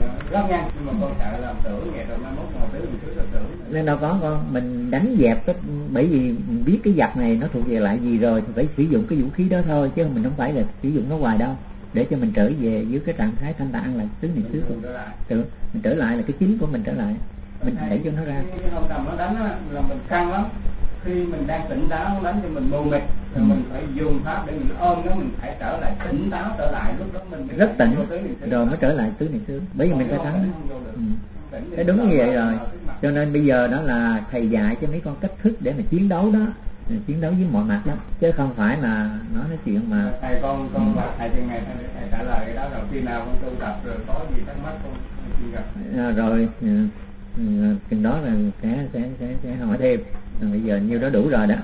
rất nhanh, nhưng mà con sợ làm tưởng vậy rồi mai mốt ngồi tứ niệm xứ là tưởng. Nên đâu có con, mình đánh dẹp cái, bởi vì mình biết cái vật này nó thuộc về lại gì rồi thì phải sử dụng cái vũ khí đó thôi, chứ mình không phải là sử dụng nó hoài đâu, để cho mình trở về với cái trạng thái thanh tạng là tứ niệm xứ. Mình trở lại là cái chính của mình trở lại, mình để cho nó ra. Cái hôm nào nó đánh á, là mình căng lắm. Khi mình đang tỉnh táo nó đánh cho mình mù mịt, rồi mình phải dùng pháp để mình ôm nó, mình phải trở lại tỉnh táo trở lại, lúc đó mình rất tỉnh rồi mới trở lại tứ niệm xứ. Bởi vì mình phải thắng. Cái đúng như vậy rồi. Cho nên bây giờ đó là thầy dạy cho mấy con cách thức để mà chiến đấu đó, chiến đấu với mọi mặt đó, chứ không phải là nói chuyện mà thầy con thầy chừng ngày thầy trả lời cái đó rồi, khi nào con tu tập rồi có gì thắc mắc con xin gặp. Rồi chừng đó là sẽ hỏi thêm. Bây giờ nhiêu đó đủ rồi đó.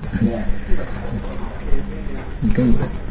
Cái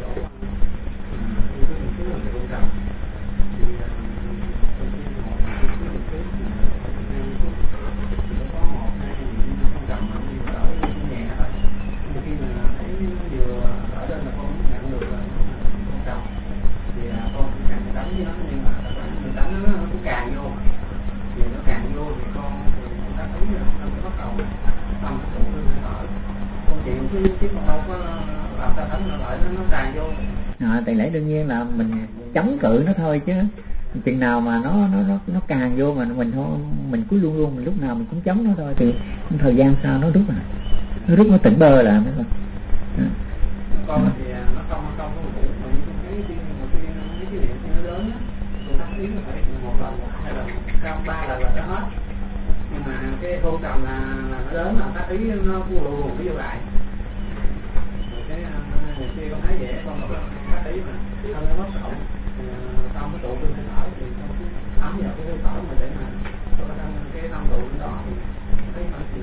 tại lẽ đương nhiên là mình chống cự nó thôi, chứ chừng nào mà nó càng vô mà mình cứ luôn mình lúc nào mình cũng chống nó thôi, thì thời gian sau nó rút nó tỉnh bơ là mấy con thì nó không có ngủ, mà những cái điện nó lớn á, tôi thắt yếm phải một lần, hai lần, trong 3 lần là nó hết. Nhưng mà cái hôn trầm là nó lớn là thắt ý nó buồn cái vô lại. Cái nhiều khi con thấy vậy con một lần thắt ý mà không có mất sổng, xong cái tụ tôi hơi thở thì con cứ ấm vào cái hơi thở mà để mà cái tâm tụ đó thì thấy phải thì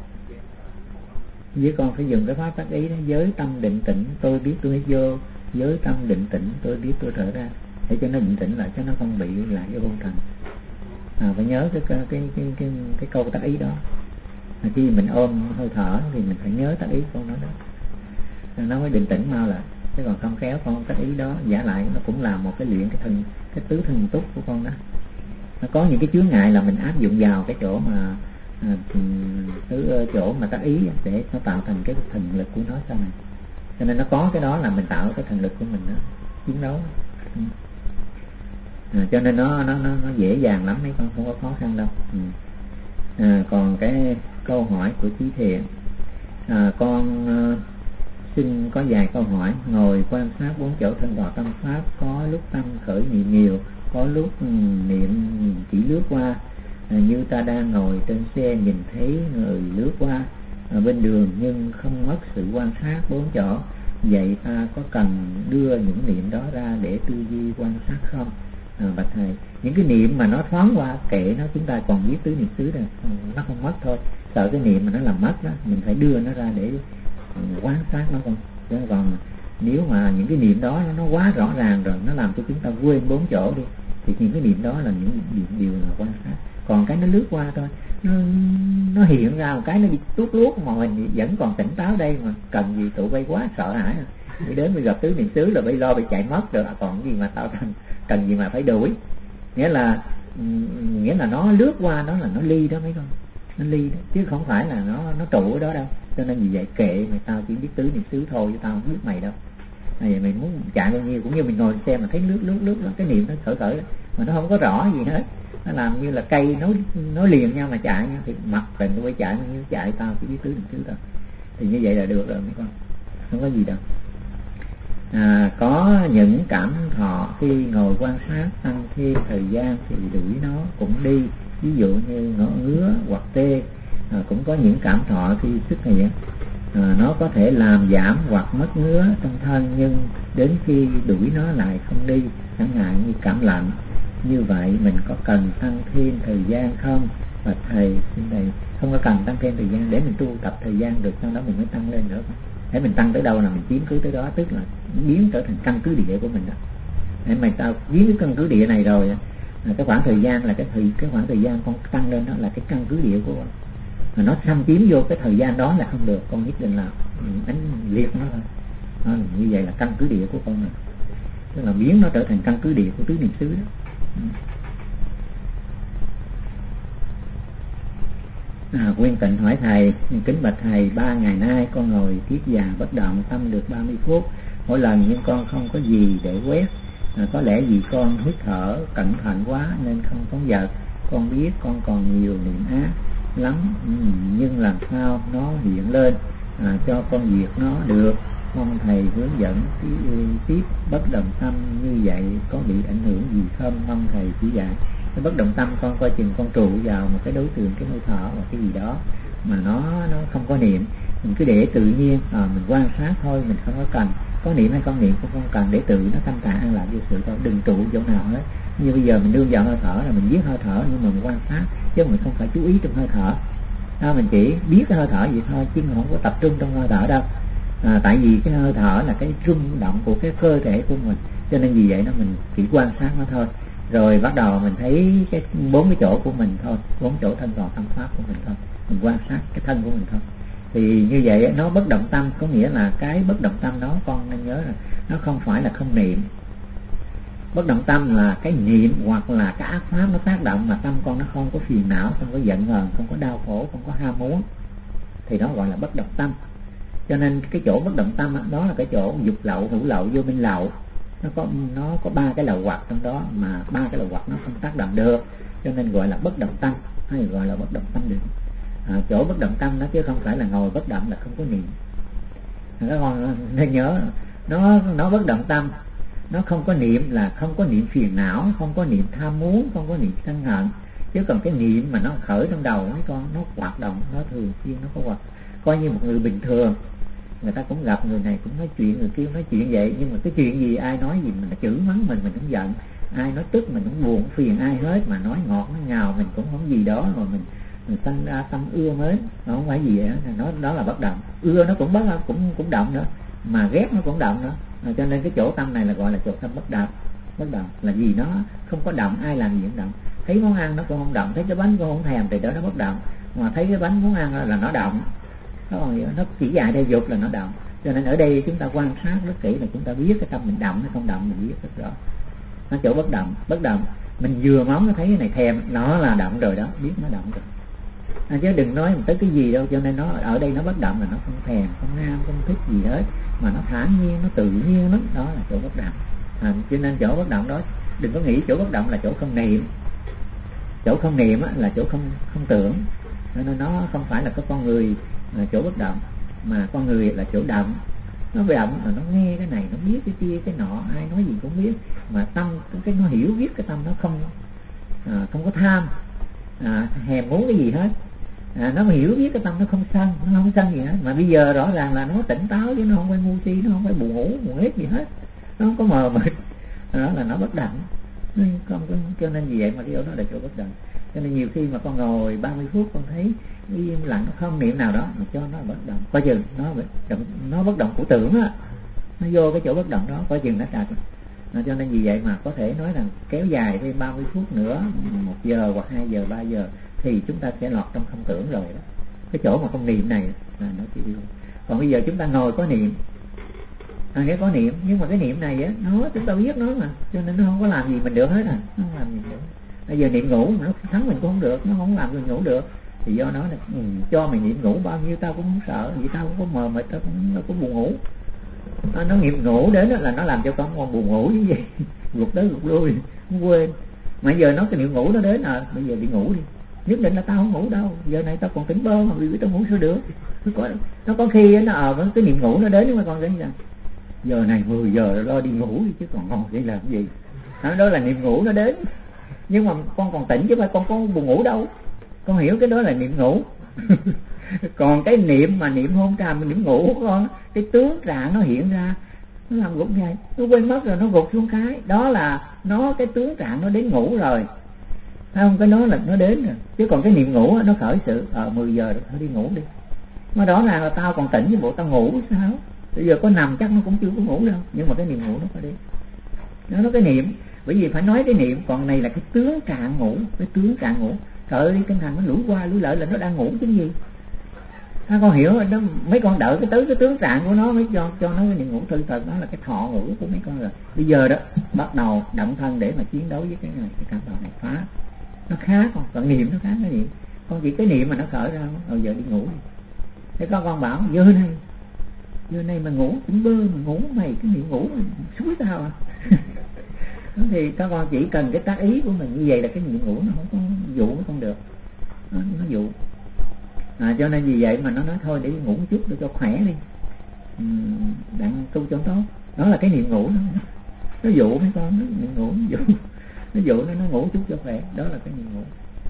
với con phải dùng cái pháp tác ý đó, giới tâm định tĩnh tôi biết tôi hít vô, giới tâm định tĩnh tôi biết tôi thở ra, để cho nó định tĩnh lại, cho nó không bị lại cái vô trần. Phải nhớ cái câu tác ý đó. Khi mình ôm hơi thở thì mình phải nhớ tác ý con nói đó, nó mới định tĩnh mau lại. Chứ còn không khéo con tác ý đó giả lại, nó cũng là một cái luyện cái tứ thần túc của con đó. Nó có những cái chướng ngại là mình áp dụng vào cái chỗ mà chỗ mà tác ý để nó tạo thành cái thần lực của nó sau này. Cho nên nó có cái đó là mình tạo cái thần lực của mình đó, chiến đấu. Cho nên nó dễ dàng lắm, mấy con không có khó khăn đâu. Còn cái câu hỏi của Chí Thiện, con xin có vài câu hỏi. Ngồi quan sát 4 chỗ thân vào tâm pháp, có lúc tâm khởi niệm nhiều, có lúc niệm chỉ lướt qua, như ta đang ngồi trên xe nhìn thấy người lướt qua bên đường nhưng không mất sự quan sát 4 chỗ. Vậy ta có cần đưa những niệm đó ra để tư duy quan sát không? Bạch thầy, những cái niệm mà nó thoáng qua kệ nó, chúng ta còn biết tứ niệm xứ rồi, nó không mất thôi. Sợ cái niệm mà nó làm mất đó, mình phải đưa nó ra để quan sát nó không. Chứ còn nếu mà những cái niệm đó nó quá rõ ràng rồi, nó làm cho chúng ta quên 4 chỗ đi, thì những cái niệm đó là những điều là quan sát. Còn cái nó lướt qua thôi, nó hiện ra một cái nó bị tuốt luốt mà mình vẫn còn tỉnh táo đây, mà cần gì tụi bay quá sợ hãi. Đi đến bây gặp tứ niệm xứ là bay lo bị chạy mất rồi, còn gì mà tạo thành, cần gì mà phải đuổi. Nghĩa là nó lướt qua đó là nó ly đó mấy con, nó ly đó, chứ không phải là nó trụ ở đó đâu. Cho nên vì vậy kệ mày, tao chỉ biết tứ niệm xứ thôi, chứ tao không biết mày đâu. Vậy mày muốn chạy bao nhiêu, cũng như mình ngồi xem mà thấy lướt cái niệm nó khởi đó, mà nó không có rõ gì hết, nó làm như là cây nó liền nhau mà chạy nhau, thì mặc tình tôi phải chạy như chạy, tao chỉ biết tứ niệm xứ thôi. Thì như vậy là được rồi mấy con, không có gì đâu. Có những cảm thọ khi ngồi quan sát tăng thêm thời gian thì đuổi nó cũng đi, ví dụ như ngỡ ngứa hoặc tê. Cũng có những cảm thọ khi xuất hiện, nó có thể làm giảm hoặc mất ngứa trong thân, nhưng đến khi đuổi nó lại không đi, chẳng hạn như cảm lạnh. Như vậy mình có cần tăng thêm thời gian không? Và thầy xin thầy không có cần tăng thêm thời gian, để mình tu tập thời gian được, sau đó mình mới tăng lên nữa. Để mình tăng tới đâu là mình chiếm cứ tới đó, tức là biến trở thành căn cứ địa của mình đó. Để mà tao biến cái căn cứ địa này rồi, cái khoảng thời gian là cái khoảng thời gian con tăng lên đó là cái căn cứ địa của con. Mà nó xâm chiếm vô cái thời gian đó là không được, con nhất định là đánh liệt nó thôi. Như vậy là căn cứ địa của con rồi, tức là biến nó trở thành căn cứ địa của tứ niệm xứ đó. Quyên Tịnh hỏi thầy: kính bạch thầy, 3 ngày nay con ngồi kiết già bất động, tâm được 30 phút mỗi lần, nhưng con không có gì để quét. Có lẽ vì con hít thở cẩn thận quá nên không phóng dật. Con biết con còn nhiều niệm ác lắm, nhưng làm sao nó hiện lên cho con diệt nó được. Mong thầy hướng dẫn tiếp bất động tâm như vậy có bị ảnh hưởng gì không? Mong thầy chỉ dạy. Cái bất động tâm con coi chừng con trụ vào một cái đối tượng, cái hơi thở hoặc cái gì đó mà nó không có niệm, mình cứ để tự nhiên, mình quan sát thôi, mình không có cần có niệm hay không niệm, cũng không cần, để tự nó thanh thản an lạc vô sự thôi, đừng trụ chỗ nào hết. Như bây giờ mình đương vào hơi thở là mình biết hơi thở, nhưng mà mình quan sát chứ mình không phải chú ý trong hơi thở. Mình chỉ biết cái hơi thở vậy thôi, chứ mình không có tập trung trong hơi thở đâu. Tại vì cái hơi thở là cái rung động của cái cơ thể của mình, cho nên vì vậy đó mình chỉ quan sát nó thôi. Rồi bắt đầu mình thấy cái 4 cái chỗ của mình thôi, 4 chỗ thân còn tâm pháp của mình thôi, mình quan sát cái thân của mình thôi. Thì như vậy nó bất động tâm, có nghĩa là cái bất động tâm đó con nên nhớ là nó không phải là không niệm. Bất động tâm là cái niệm hoặc là cái ác pháp nó tác động mà tâm con nó không có phiền não, không có giận hờn, không có đau khổ, không có ham muốn, thì đó gọi là bất động tâm. Cho nên cái chỗ bất động tâm đó là cái chỗ dục lậu, hữu lậu, vô minh lậu. Nó có 3 cái lậu hoặc trong đó, mà 3 cái lậu hoặc nó không tác động được, cho nên gọi là bất động tâm, hay gọi là bất động tâm được. Chỗ bất động tâm nó chứ không phải là ngồi bất động là không có niệm. Các con nên nhớ, nó bất động tâm, nó không có niệm là không có niệm phiền não, không có niệm tham muốn, không có niệm sân hận. Chứ còn cái niệm mà nó khởi trong đầu mấy con, nó hoạt động, nó thường xuyên, nó có hoạt. Coi như một người bình thường, người ta cũng gặp người này cũng nói chuyện, người kia nói chuyện vậy, nhưng mà cái chuyện gì ai nói gì mình chửi mắng mình cũng giận, ai nói tức mình cũng buồn phiền ai hết, mà nói ngọt nói ngào mình cũng không gì đó, mà mình sanh ra tâm ưa mến, nó không phải gì vậy đó là bất động. Ưa nó cũng cũng động nữa, mà ghét nó cũng động nữa. Cho nên cái chỗ tâm này là gọi là chỗ tâm bất động. Bất động là gì? Nó không có động, ai làm gì cũng động. Thấy món ăn nó cũng không động, thấy cái bánh cũng không thèm thì đó nó bất động, mà thấy cái bánh muốn ăn là nó động. Nó chỉ dạy theo dục là nó động. Cho nên ở đây chúng ta quan sát rất kỹ là chúng ta biết cái tâm mình động hay không động, mình biết rất rõ. Nó chỗ bất động. Bất động mình vừa móng nó thấy cái này thèm, nó là động rồi đó, biết nó động rồi. Chứ đừng nói mình tới cái gì đâu. Cho nên nó ở đây nó bất động là nó không thèm, không ham, không thích gì hết, mà nó thản nhiên, nó tự nhiên lắm. Đó là chỗ bất động. Cho nên chỗ bất động đó, đừng có nghĩ chỗ bất động là chỗ không niệm. Chỗ không niệm là chỗ không tưởng. Nên nó không phải là có con người là chỗ bất động, mà con người là chỗ động. Nó động là nó nghe cái này, nó biết cái kia cái nọ, ai nói gì cũng biết, mà tâm cái nó hiểu biết, cái tâm nó không có tham, hèm muốn cái gì hết. Nó hiểu biết cái tâm nó không sân gì hết. Mà bây giờ rõ ràng là nó tỉnh táo chứ nó không phải ngu si, nó không phải buồn ngủ buồn hết gì hết, nó không có mờ mịt. Đó là nó bất động. Cho nên vì vậy mà cái chỗ đó là chỗ bất động. Cho nên nhiều khi mà con ngồi 30 phút con thấy im lặng, nó không niệm nào đó, mà cho nó bất động, coi chừng nó bất động của tưởng á, nó vô cái chỗ bất động đó, coi chừng nó trật. Cho nên vì vậy mà có thể nói rằng kéo dài thêm 30 phút nữa, 1 giờ hoặc 2 giờ 3 giờ thì chúng ta sẽ lọt trong không tưởng rồi đó. Cái chỗ mà không niệm này là nó chỉ đi. Còn bây giờ chúng ta ngồi có niệm, cái có niệm, nhưng mà cái niệm này á, nó chúng ta biết nó mà, cho nên nó không có làm gì mình được hết. Nó không làm gì được. Bây giờ niệm ngủ mà nó thắng mình cũng không được, nó không làm mình ngủ được, thì do nó là cho mày niệm ngủ bao nhiêu tao cũng không sợ, vì tao cũng có mờ mịt, tao cũng có buồn ngủ. Nó niệm ngủ đến là nó làm cho con buồn ngủ như vậy, gục tới gục lui, không quên. Mà giờ nó cái niệm ngủ nó đến bây giờ đi ngủ đi, nhất định là tao không ngủ đâu, giờ này tao còn tỉnh bơ mà vì tao ngủ sao được. Nó có khi nó cái niệm ngủ nó đến, nhưng mà con cái gì giờ này 10 giờ rồi, lo đi ngủ đi chứ còn ngồi vậy làm gì. Đó là niệm ngủ nó đến, nhưng mà con còn tỉnh chứ phải con có buồn ngủ đâu. Con hiểu cái đó là niệm ngủ. Còn cái niệm mà niệm hôn trầm, niệm ngủ của con, cái tướng trạng nó hiện ra, nó làm gục ngay, nó quên mất rồi, nó gục xuống cái đó là nó, cái tướng trạng nó đến ngủ rồi, thấy không? Cái đó là nó đến rồi. Chứ còn cái niệm ngủ nó khởi sự 10 giờ rồi, thôi đi ngủ đi. Mà đó là tao còn tỉnh chứ bộ tao ngủ sao? Bây giờ có nằm chắc nó cũng chưa có ngủ đâu, nhưng mà cái niệm ngủ nó phải đi. Nó cái niệm, bởi vì phải nói cái niệm, còn này là cái tướng trạng ngủ, cái tướng trạng ngủ. Trời ơi, cái thằng nó lủi qua lủi lại là nó đang ngủ chứ gì. Con hiểu rồi đó, mấy con đợi cái tướng trạng của nó mới cho nó cái niệm ngủ thư thật, đó là cái thọ ngủ của mấy con rồi. Bây giờ đó bắt đầu động thân để mà chiến đấu với cái này, cái cảm đầu này phá. Nó khác, còn niệm nó khác cái gì. con chỉ cái niệm mà nó khởi ra, rồi giờ đi ngủ. Thế con bảo giờ này mà ngủ cũng bơ mà ngủ mày, cái niệm ngủ suối tao à. Thì các con chỉ cần cái tác ý của mình như vậy là cái niệm ngủ nó không có dụ nó không được, nó dụ. Cho nên vì vậy mà nó nói thôi để ngủ một chút để cho khỏe đi, đặng tu cho tốt. Đó là cái niệm ngủ đó. Nó dụ mấy con, nó niệm ngủ nó dụ nó ngủ chút cho khỏe, đó là cái niệm ngủ.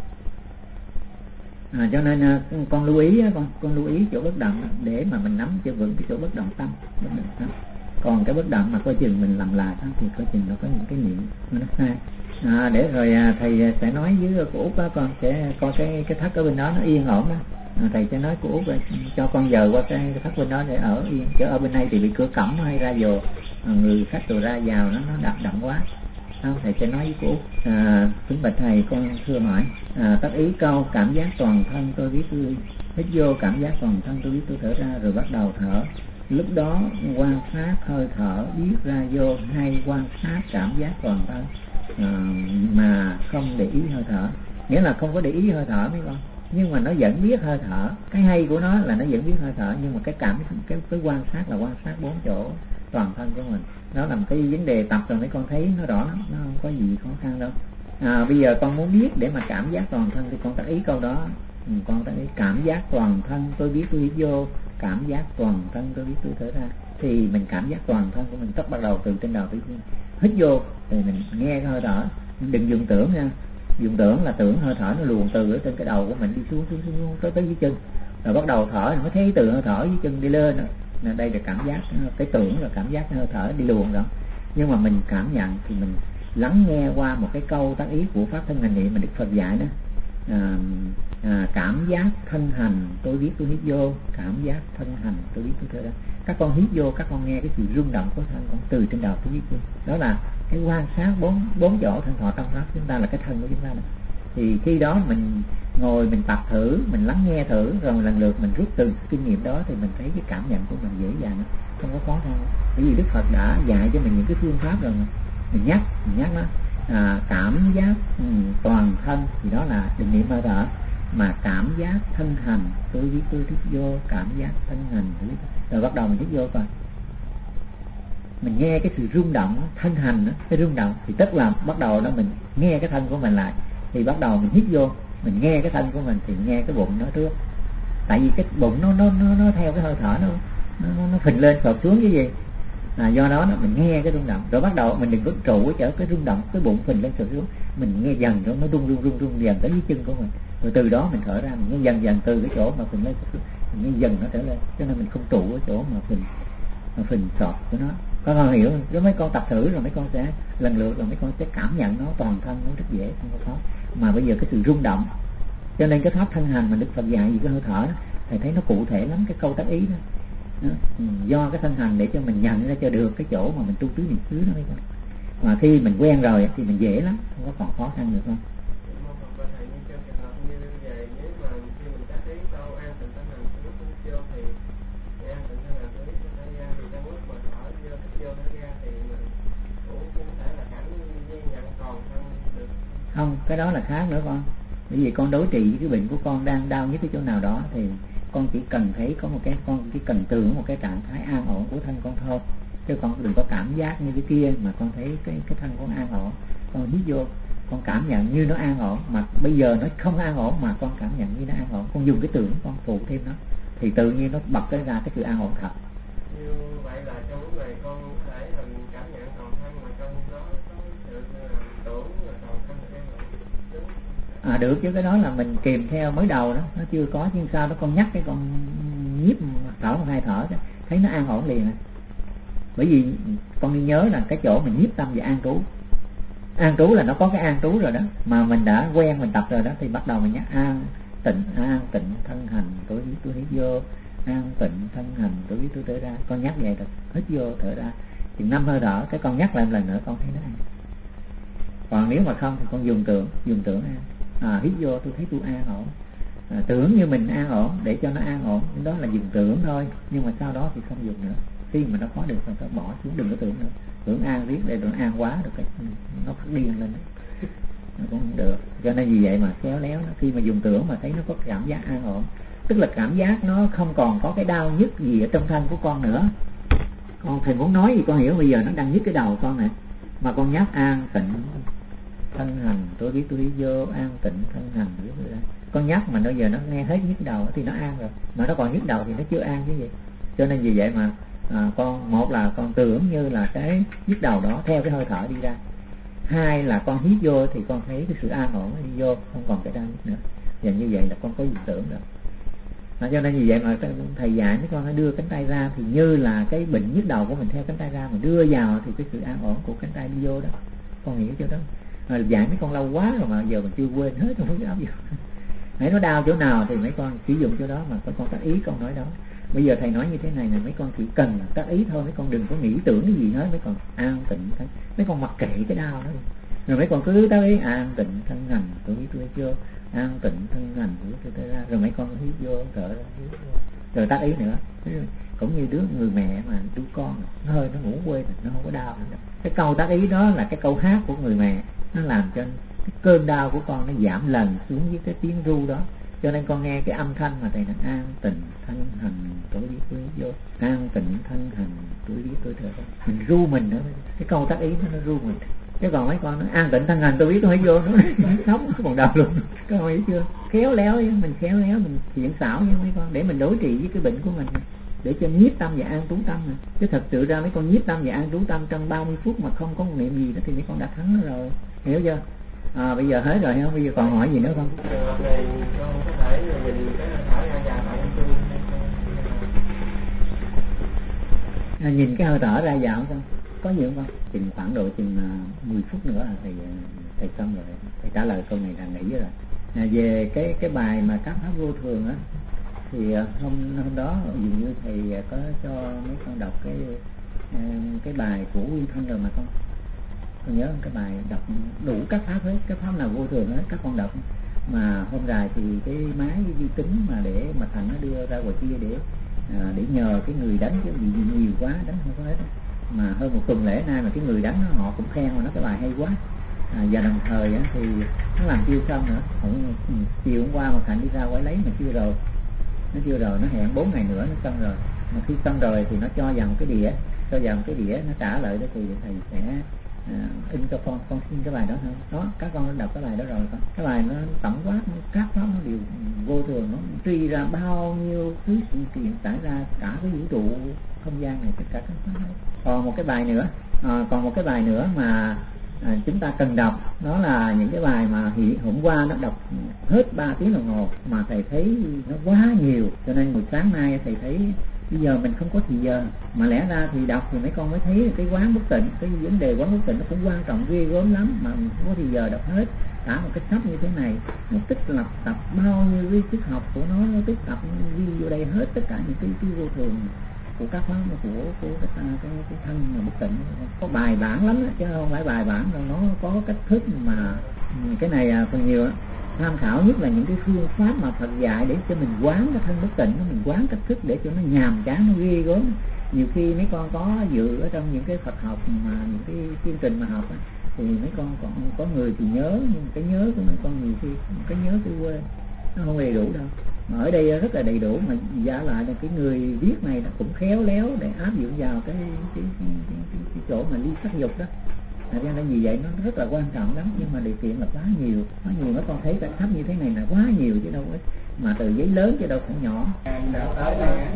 Cho nên con lưu ý con lưu ý chỗ bất động để mà mình nắm cho vững cái chỗ bất động tâm. Còn cái bất động mà coi chừng mình làm lại thì coi chừng nó có những cái niệm nó sai. Để rồi thầy sẽ nói với cô Út đó, con sẽ coi cái thất ở bên đó nó yên ổn đó. Thầy sẽ nói cô Út cho con giờ qua cái thất bên đó để ở yên, chứ ở bên đây thì bị cửa cổng hay ra vô người khách rồi ra vào nó đập động quá. Thầy sẽ nói với cô Út. Kính bạch thầy, con thưa hỏi tác ý câu cảm giác toàn thân tôi biết tôi hít vô, cảm giác toàn thân tôi biết tôi thở ra, rồi bắt đầu thở. Lúc đó quan sát hơi thở biết ra vô, hay quan sát cảm giác toàn thân mà không để ý hơi thở? Nghĩa là không có để ý hơi thở mấy con, nhưng mà nó vẫn biết hơi thở. Cái hay của nó là nó vẫn biết hơi thở, nhưng mà cái quan sát là quan sát 4 chỗ toàn thân của mình. Đó là một cái vấn đề tập rồi mấy con thấy nó rõ lắm, nó không có gì khó khăn đâu. Bây giờ con muốn biết để mà cảm giác toàn thân thì con tác ý câu đó. Con tác ý cảm giác toàn thân tôi biết tôi hít vô, cảm giác toàn thân tôi biết tôi thở ra. Thì mình cảm giác toàn thân của mình, bắt đầu từ trên đầu tới chân. Hít vô thì mình nghe cái hơi thở, đừng dùng tưởng nha. Dùng tưởng là tưởng hơi thở nó luồn từ ở trên cái đầu của mình đi xuống tới dưới chân, rồi bắt đầu thở mới thấy từ hơi thở dưới chân đi lên. Đây là cảm giác, cái tưởng là cảm giác hơi thở đi luồn đó. Nhưng mà mình cảm nhận thì mình lắng nghe qua một cái câu tác ý của pháp thân hành niệm mình được Phật dạy đó. Cảm giác thân hành tôi biết tôi hít vô, cảm giác thân hành tôi biết tôi thở ra. Các con hít vô, các con nghe cái sự rung động của thân con từ trên đầu tới dưới chân. Đó là cái quan sát bốn chỗ thân thọ tâm pháp chúng ta, là cái thân của chúng ta đó. Thì khi đó mình ngồi mình tập thử, mình lắng nghe thử, rồi lần lượt mình rút từ kinh nghiệm đó thì mình thấy cái cảm nhận của mình dễ dàng, không có khó khăn. Bởi vì Đức Phật đã dạy cho mình những cái phương pháp rồi, mình nhắc nó. Cảm giác toàn thân thì đó là định niệm hơi thở, mà cảm giác thân hành tôi biết tôi hít vô, cảm giác thân hành rồi bắt đầu mình hít vô coi, mình nghe cái sự rung động thân hành đó, cái rung động thì tức là bắt đầu đó mình nghe cái thân của mình lại, thì bắt đầu mình hít vô, mình nghe cái thân của mình thì nghe cái bụng nó trước, tại vì cái bụng nó theo cái hơi thở nó phình lên phật xuống cái gì. Do đó mình nghe cái rung động, rồi bắt đầu mình đừng có trụ ở cái rung động, cái bụng phình lên phật xuống, mình nghe dần rồi nó rung dần tới dưới chân của mình, rồi từ đó mình thở ra, mình nghe dần từ cái chỗ mà phình lên phật xuống, mình nghe dần nó trở lên, cho nên mình không trụ ở chỗ mà phình sọt của nó. Các con hiểu không? Nếu mấy con tập thử rồi mấy con sẽ lần lượt, rồi mấy con sẽ cảm nhận nó toàn thân, nó rất dễ, không có khó. Mà bây giờ cái sự rung động, cho nên cái pháp thân hành mà Đức Phật dạy gì cái hơi thở đó, thầy thấy nó cụ thể lắm, cái câu tác ý đó. Do cái thân hành để cho mình nhận ra cho được cái chỗ mà mình tu tứ niệm xứ đó mấy con. Mà khi mình quen rồi thì mình dễ lắm, không có còn khó khăn được không? Không, cái đó là khác nữa con. Bởi vì con đối trị với cái bệnh của con đang đau nhất cái chỗ nào đó thì con chỉ cần thấy có một cái, con chỉ cần tưởng một cái trạng thái an ổn của thân con thôi, chứ con đừng có cảm giác như cái kia mà con thấy cái thân con an ổn, con hít vô con cảm nhận như nó an ổn, mà bây giờ nó không an ổn mà con cảm nhận như nó an ổn, con dùng cái tưởng con phụ thêm nó thì tự nhiên nó bật cái ra cái sự an ổn thật. Như vậy là trong lúc này con có thể mình cảm nhận toàn thân mà trong đó có sự tưởng là toàn thân là an ổn. Được chứ, cái đó là mình kèm theo mới đầu đó, nó chưa có, nhưng sau đó con nhắc cái con nhiếp thở một hai thở thấy nó an ổn liền. Bởi vì con đi nhớ là cái chỗ mình nhiếp tâm và an trú là nó có cái an trú rồi đó, mà mình đã quen mình tập rồi đó, thì bắt đầu mình nhắc an tịnh thân hành tôi biết tôi hít vô, an tịnh thân hành tôi biết tôi thở ra. Con nhắc vậy rồi hít vô thở ra chừng 5 hơi thở, cái con nhắc lại một lần nữa con thấy nó an. Còn nếu mà không thì con dùng tưởng an. Hít vô tôi thấy tôi an ổn, tưởng như mình an ổn để cho nó an ổn, đó là dùng tưởng thôi, nhưng mà sau đó thì không dùng nữa. Khi mà nó có được thì phải bỏ xuống, đừng có tưởng nữa. Tưởng an riết để tưởng an quá được cái nó phát điên lên. nó cũng không được. Cho nên vì vậy mà khéo léo nó, khi mà dùng tưởng mà thấy nó có cảm giác an ổn, tức là cảm giác nó không còn có cái đau nhức gì ở trong thân của con nữa. Con thầy muốn nói gì con hiểu, bây giờ nó đang nhức cái đầu con này, mà con nhắc an tịnh thân hành tôi biết vô, an tịnh thân hành tôi biết. Con nhắc mà bây giờ nó nghe hết nhức đầu thì nó an rồi, mà nó còn nhức đầu thì nó chưa an chứ gì. Cho nên vì vậy mà con, một là con tưởng như là cái nhức đầu đó theo cái hơi thở đi ra, hai là con hít vô thì con thấy cái sự an ổn đi vô, không còn cái đau nhức nữa. Và như vậy là con có dụng tưởng rồi. Cho nên vì vậy mà thầy dạy mấy con nó đưa cánh tay ra thì như là cái bệnh nhức đầu của mình theo cánh tay ra, mà đưa vào thì cái sự an ổn của cánh tay đi vô đó. Con hiểu chưa đó? Dạy mấy con lâu quá rồi mà giờ mình chưa quên hết, không có áp dụng. Hãy nó đau chỗ nào thì mấy con sử dụng chỗ đó, mà các con tác ý con nói đó. Bây giờ thầy nói như thế này là mấy con chỉ cần tác ý thôi, mấy con đừng có nghĩ tưởng cái gì hết, mấy con an tịnh thân, mấy con mặc kệ cái đau đó, rồi mấy con cứ tác ý an tịnh thân hành tôi biết tôi chưa, an tịnh thân hành tôi ra, rồi mấy con hít vô thở ra, rồi tác ý nữa. Cũng như đứa người mẹ mà đứa con nó hơi nó ngủ quên, nó không có đau nữa. Cái câu tác ý đó là cái câu hát của người mẹ, nó làm cho cái cơn đau của con nó giảm lần xuống với cái tiếng ru đó. Cho nên con nghe cái âm thanh mà thầy là an tịnh thân hành tôi biết tôi vô, an tịnh thân hành tôi biết tôi thở, mình ru mình nữa. Cái câu tác ý nó ru mình. Chứ còn mấy con nó an tịnh thân hành tôi biết tôi vô, nó sống nó còn đau luôn. Các con hiểu chưa? Khéo léo, mình khéo léo, mình thiện xảo với mấy con để mình đối trị với cái bệnh của mình, để cho nhiếp tâm và an trú tâm. Chứ thật sự ra mấy con nhiếp tâm và an trú tâm trong 30 phút mà không có một niệm gì đó thì mấy con đã thắng nó rồi, hiểu chưa? Bây giờ hết rồi không? Bây giờ còn hỏi gì nữa không? Này con có thể nhìn cái thở ra vào tại tôi. Nhìn cái hơi thở ra vào không con? Có nhiều không con? Chừng khoảng độ 10 phút nữa là thầy xong rồi. Thầy trả lời câu này là nghỉ rồi. Về cái bài mà các pháp vô thường á, thì hôm đó dường như thầy có cho mấy con đọc cái bài của Nguyên Thanh rồi mà con nhớ không? Cái bài đọc đủ các pháp hết, cái pháp nào vô thường hết các con đọc. Mà hôm dài thì cái máy vi tính mà để mà thằng nó đưa ra ngoài kia để nhờ cái người đánh, chứ bị nhiều quá đánh không có hết. Mà hơn một tuần lễ nay mà cái người đánh họ cũng khen mà nó cái bài hay quá. Và đồng thời thì nó làm chưa xong nữa. Chiều hôm qua mà Thành đi ra quái lấy mà chưa rồi, nó hẹn 4 ngày nữa nó xong rồi. Mà khi xong rồi thì nó cho vào một cái đĩa, nó trả lại đó thì thầy sẽ in cho con xin cái bài đó thôi. Đó, các con đã đọc cái bài đó rồi con. Cái bài nó tổng quát, các pháp nó đều vô thường, nó truy ra bao nhiêu thứ sự kiện xảy ra cả cái vũ trụ không gian này, tất cả các pháp. Còn một cái bài nữa mà chúng ta cần đọc, đó là những cái bài mà hôm qua nó đọc hết 3 tiếng đồng hồ mà thầy thấy nó quá nhiều, cho nên buổi sáng nay thầy thấy bây giờ mình không có thời giờ, mà lẽ ra thì đọc thì mấy con mới thấy cái quán bất tịnh, cái vấn đề quán bất tịnh nó cũng quan trọng ghê gớm lắm, mà mình không có thời giờ đọc hết cả một cái sách như thế này. Nó tích lập tập bao nhiêu cái triết học của nó tích tập ghi vô đây hết tất cả những cái vô thường của các pháp của cái thân mà bất tịnh. Có bài bản lắm đó, chứ không phải bài bản đâu, nó có cách thức mà cái này phần nhiều đó. Tham khảo nhất là những cái phương pháp mà Phật dạy để cho mình quán cái thân bất tịnh, mình quán cách thức để cho nó nhàm chán, nó ghê gớm. Nhiều khi mấy con có dự ở trong những cái Phật học mà những cái chương trình mà học thì mấy con còn có người thì nhớ, nhưng cái nhớ của mấy con nhiều khi cái nhớ cái quên nó không đầy đủ đâu. Mà ở đây rất là đầy đủ, mà giả lại là cái người viết này nó cũng khéo léo để áp dụng vào cái chỗ mà ly sắc dục đó. Cho nên vì vậy nó rất là quan trọng lắm, nhưng mà điều kiện là quá nhiều mấy con thấy cái thấp như thế này là quá nhiều chứ đâu ấy, mà từ giấy lớn chứ đâu phải nhỏ. Đợt tới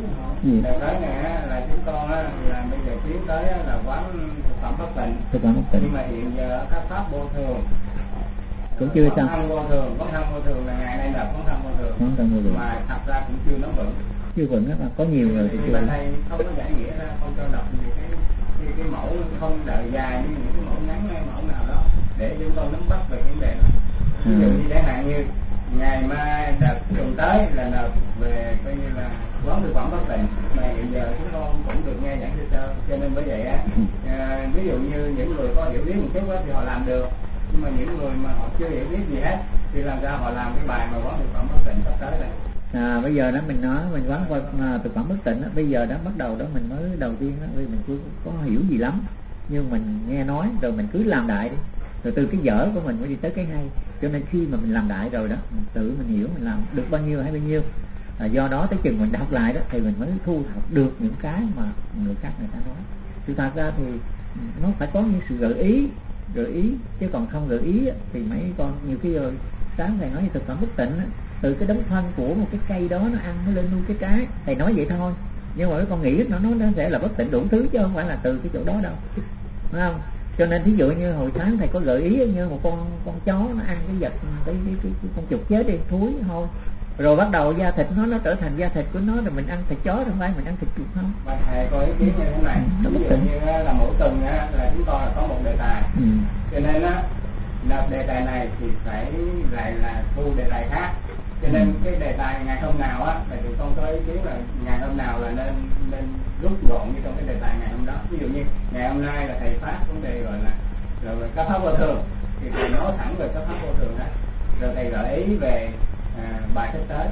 này là chúng con là bây giờ tiến tới là quán thực phẩm bất tịnh, nhưng mà hiện giờ các pháp vô thường cũng chưa xong. Quán thân vô thường là ngày nay là quán thân vô thường, mà thật ra cũng chưa nắm vững. Chưa vững á, mà có nhiều rồi thì chưa. Thầy không có giải nghĩa ra, không cho đọc những cái mẫu không đợi dài, như những cái mẫu ngắn hay mẫu nào đó để chúng con nắm bắt về vấn đề đó. Ví dụ như chẳng hạn như ngày mai đợt tuần tới là đợt về coi như là quán thực phẩm bất tịnh, mà hiện giờ chúng con cũng được nghe giảng sơ, cho nên bởi vậy ví dụ như những người có hiểu biết một chút thì họ làm được, nhưng mà những người mà họ chưa hiểu biết gì hết thì làm sao họ làm cái bài mà quán thực phẩm bất tịnh sắp tới này. Bây giờ đó mình nói mình quán qua thực phẩm bất tịnh đó, bây giờ đó bắt đầu đó mình mới đầu tiên đó, vì mình chưa có hiểu gì lắm, nhưng mình nghe nói rồi mình cứ làm đại đi, rồi từ cái dở của mình mới đi tới cái hay. Cho nên khi mà mình làm đại rồi đó, mình tự mình hiểu mình làm được bao nhiêu hay bao nhiêu, do đó tới chừng mình đọc lại đó thì mình mới thu thập được những cái mà người khác người ta nói. Sự thật ra thì nó phải có những sự gợi ý, chứ còn không gợi ý thì mấy con nhiều khi rồi sáng thầy nói như thực phẩm bất tịnh, từ cái đống phân của một cái cây đó nó ăn nó lên nuôi cái trái, thầy nói vậy thôi, nhưng mà mấy con nghĩ nó sẽ là bất tịnh đủ thứ chứ không phải là từ cái chỗ đó đâu, phải không? Cho nên thí dụ như hồi sáng thầy có gợi ý như một con chó nó ăn cái vật cái con chuột chết đi, thúi thôi, rồi bắt đầu da thịt nó trở thành da thịt của nó, rồi mình ăn thịt chó không phải mình ăn thịt chuột không. Và thầy có ý kiến như thế này, ví dụ như là mỗi tuần là chúng con là có một đề tài, cho nên là đề tài này thì phải lại là thu đề tài khác, cho nên cái đề tài ngày hôm nào là tụi con có ý kiến là ngày hôm nào là nên rút gọn như trong cái đề tài ngày hôm đó. Ví dụ như ngày hôm nay là thầy phát vấn đề gọi là các pháp vô thường, thì thầy nói thẳng về các pháp vô thường đó, rồi thầy gợi ý về bài sắp tới.